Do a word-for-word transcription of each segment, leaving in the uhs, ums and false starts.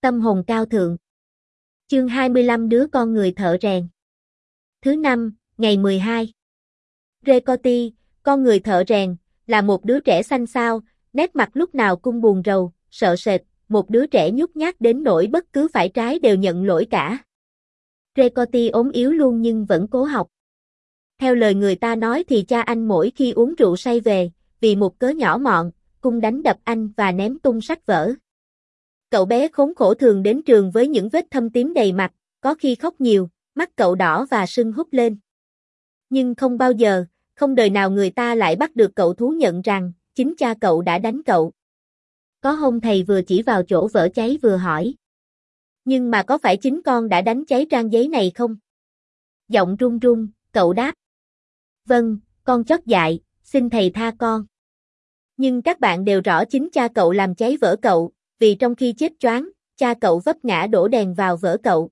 Tâm hồn cao thượng. Chương hai mươi lăm Đứa con người thợ rèn. Thứ năm, ngày mười hai. Recoti, con người thợ rèn, là một đứa trẻ xanh xao, nét mặt lúc nào cũng buồn rầu, sợ sệt, một đứa trẻ nhút nhát đến nỗi bất cứ phải trái đều nhận lỗi cả. Recoti ốm yếu luôn nhưng vẫn cố học. Theo lời người ta nói thì cha anh mỗi khi uống rượu say về, vì một cớ nhỏ mọn, cung đánh đập anh và ném tung sách vở. Cậu bé khốn khổ thường đến trường với những vết thâm tím đầy mặt, có khi khóc nhiều, mắt cậu đỏ và sưng húp lên. Nhưng không bao giờ, không đời nào người ta lại bắt được cậu thú nhận rằng, chính cha cậu đã đánh cậu. Có hôm thầy vừa chỉ vào chỗ vỡ cháy vừa hỏi. Nhưng mà có phải chính con đã đánh cháy trang giấy này không? Giọng run run, cậu đáp. Vâng, con chót dại, xin thầy tha con. Nhưng các bạn đều rõ chính cha cậu làm cháy vỡ cậu, vì trong khi chết choáng, cha cậu vấp ngã đổ đèn vào vỡ cậu.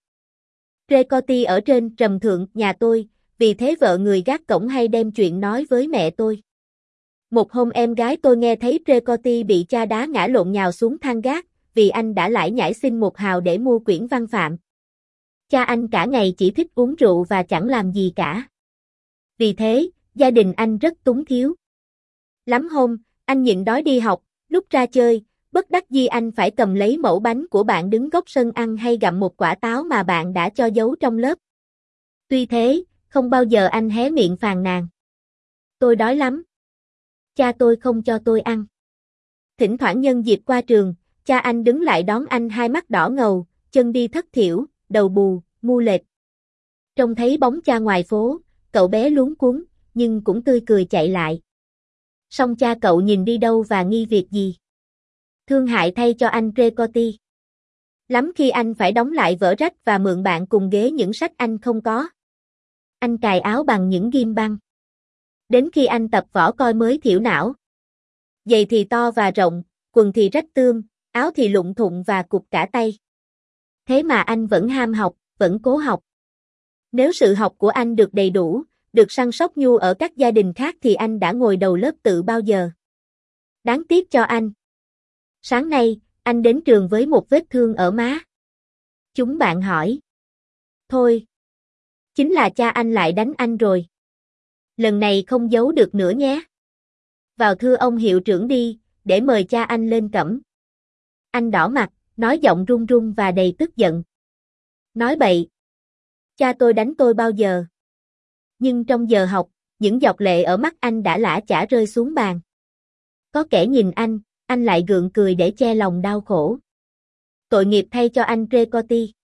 Recoti ở trên trầm thượng nhà tôi, vì thế vợ người gác cổng hay đem chuyện nói với mẹ tôi. Một hôm em gái tôi nghe thấy Recoti bị cha đá ngã lộn nhào xuống thang gác, vì anh đã lải nhải xin một hào để mua quyển văn phạm. Cha anh cả ngày chỉ thích uống rượu và chẳng làm gì cả. Vì thế, gia đình anh rất túng thiếu. Lắm hôm, anh nhịn đói đi học, lúc ra chơi, bất đắc dĩ anh phải cầm lấy mẩu bánh của bạn đứng góc sân ăn hay gặm một quả táo mà bạn đã cho giấu trong lớp. Tuy thế, không bao giờ anh hé miệng phàn nàn. Tôi đói lắm. Cha tôi không cho tôi ăn. Thỉnh thoảng nhân dịp qua trường, cha anh đứng lại đón anh hai mắt đỏ ngầu, chân đi thất thiểu, đầu bù, mu lệch. Trông thấy bóng cha ngoài phố, cậu bé luống cuống, nhưng cũng tươi cười chạy lại. Song cha cậu nhìn đi đâu và nghi việc gì? Thương hại thay cho anh Recoti. Lắm khi anh phải đóng lại vở rách và mượn bạn cùng ghế những sách anh không có. Anh cài áo bằng những ghim băng. Đến khi anh tập võ coi mới thiểu não. Giày thì to và rộng, quần thì rách tươm, áo thì lụng thụng và cụt cả tay. Thế mà anh vẫn ham học, vẫn cố học. Nếu sự học của anh được đầy đủ, được săn sóc nhu ở các gia đình khác thì anh đã ngồi đầu lớp tự bao giờ. Đáng tiếc cho anh. Sáng nay, anh đến trường với một vết thương ở má. Chúng bạn hỏi. Thôi. Chính là cha anh lại đánh anh rồi. Lần này không giấu được nữa nhé. Vào thưa ông hiệu trưởng đi, để mời cha anh lên cẩm. Anh đỏ mặt, nói giọng run run và đầy tức giận. Nói bậy. Cha tôi đánh tôi bao giờ. Nhưng trong giờ học, những giọt lệ ở mắt anh đã lã chả rơi xuống bàn. Có kẻ nhìn anh, anh lại gượng cười để che lòng đau khổ. Tội nghiệp thay cho anh Recoti.